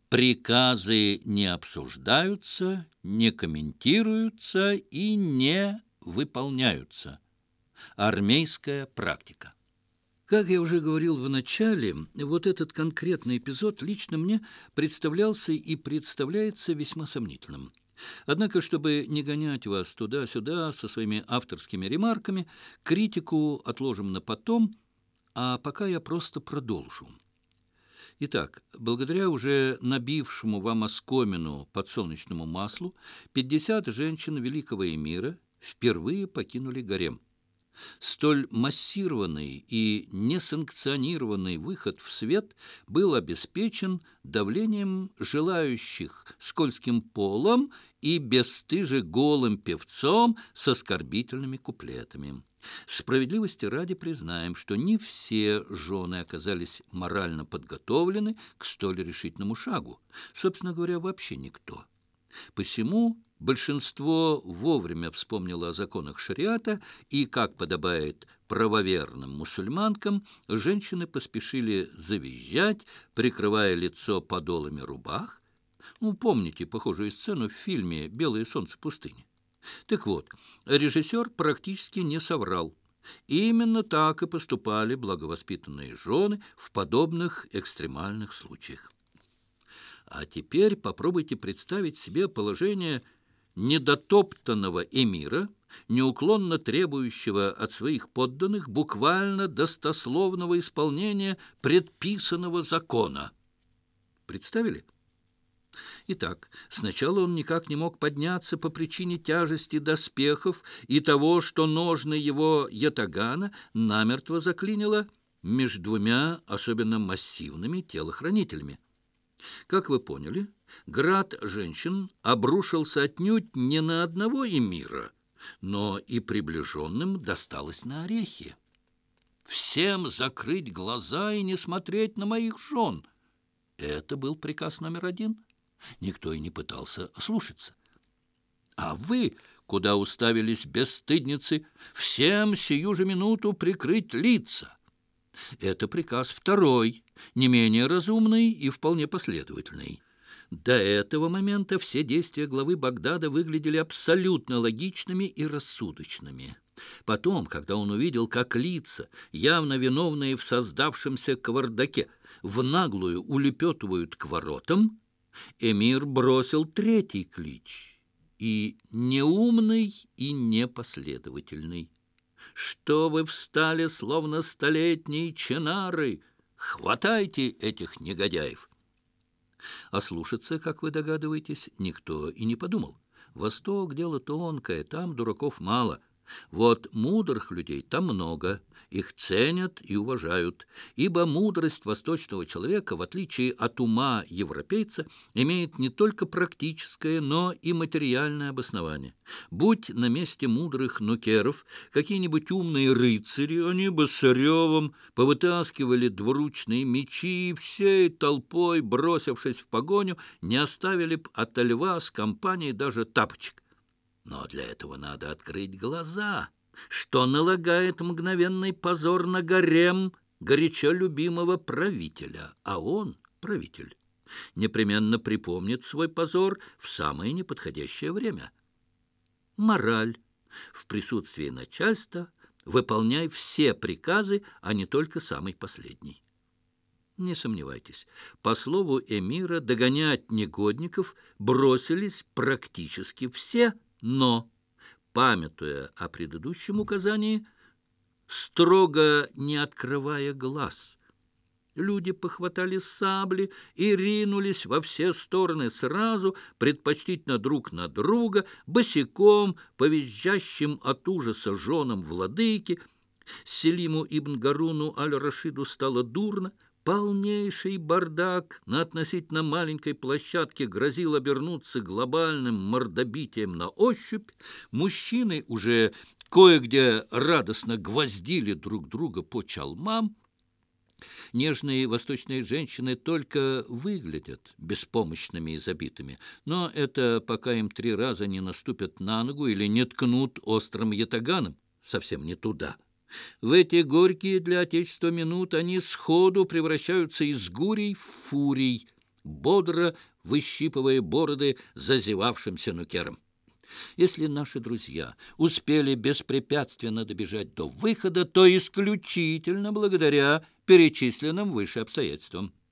Приказы не обсуждаются, не комментируются и не выполняются. Армейская практика. Как я уже говорил в начале, вот этот конкретный эпизод лично мне представлялся и представляется весьма сомнительным. Однако, чтобы не гонять вас туда-сюда со своими авторскими ремарками, критику отложим на потом, а пока я просто продолжу. Итак, благодаря уже набившему вам оскомину подсолнечному маслу, 50 женщин великого эмира впервые покинули гарем. Столь массированный и несанкционированный выход в свет был обеспечен давлением желающих скользким полом и бесстыже голым певцом с оскорбительными куплетами. Справедливости ради признаем, что не все жены оказались морально подготовлены к столь решительному шагу. Собственно говоря, вообще никто. Посему большинство вовремя вспомнило о законах шариата, и, как подобает правоверным мусульманкам, женщины поспешили завизжать, прикрывая лицо подолами рубах. Помните похожую сцену в фильме «Белое солнце пустыни»? Так вот, режиссер практически не соврал. Именно так и поступали благовоспитанные жены в подобных экстремальных случаях. А теперь попробуйте представить себе положение недотоптанного эмира, неуклонно требующего от своих подданных буквально достословного исполнения предписанного закона. Представили? Итак, сначала он никак не мог подняться по причине тяжести доспехов и того, что ножны его ятагана намертво заклинило между двумя особенно массивными телохранителями. Как вы поняли, град женщин обрушился отнюдь не на одного эмира, но и приближенным досталось на орехи. «Всем закрыть глаза и не смотреть на моих жен!» Это был приказ номер 1. Никто и не пытался ослушаться. «А вы, куда уставились бесстыдницы, всем сию же минуту прикрыть лица!» Это приказ 2, не менее разумный и вполне последовательный. До этого момента все действия главы Багдада выглядели абсолютно логичными и рассудочными. Потом, когда он увидел, как лица, явно виновные в создавшемся кавардаке, в наглую улепетывают к воротам, эмир бросил 3 клич, и неумный, и непоследовательный. «Что вы встали, словно столетние чинары? Хватайте этих негодяев!» Ослушаться, как вы догадываетесь, никто и не подумал. Восток — дело тонкое, там дураков мало. Вот мудрых людей там много, их ценят и уважают, ибо мудрость восточного человека, в отличие от ума европейца, имеет не только практическое, но и материальное обоснование. Будь на месте мудрых нукеров какие-нибудь умные рыцари, они бы с ревом повытаскивали двуручные мечи и всей толпой, бросившись в погоню, не оставили б от льва с компанией даже тапочек. Но для этого надо открыть глаза, что налагает мгновенный позор на гарем горячо любимого правителя, а он, правитель, непременно припомнит свой позор в самое неподходящее время. Мораль. В присутствии начальства выполняй все приказы, а не только самый последний. Не сомневайтесь, по слову эмира догонять негодников бросились практически все, но, памятуя о предыдущем указании, строго не открывая глаз, люди похватали сабли и ринулись во все стороны сразу, предпочтительно друг на друга, босиком, по визжащим от ужаса женам владыки. Селиму ибн Гаруну аль-Рашиду стало дурно. Полнейший бардак на относительно маленькой площадке грозил обернуться глобальным мордобитием на ощупь. Мужчины уже кое-где радостно гвоздили друг друга по чалмам. Нежные восточные женщины только выглядят беспомощными и забитыми, но это пока им 3 раза не наступят на ногу или не ткнут острым ятаганом совсем не туда. В эти горькие для Отечества минуты они сходу превращаются из гурий в фурий. бодро выщипывая бороды зазевавшимся нукером. Если наши друзья успели беспрепятственно добежать до выхода, то исключительно благодаря перечисленным выше обстоятельствам.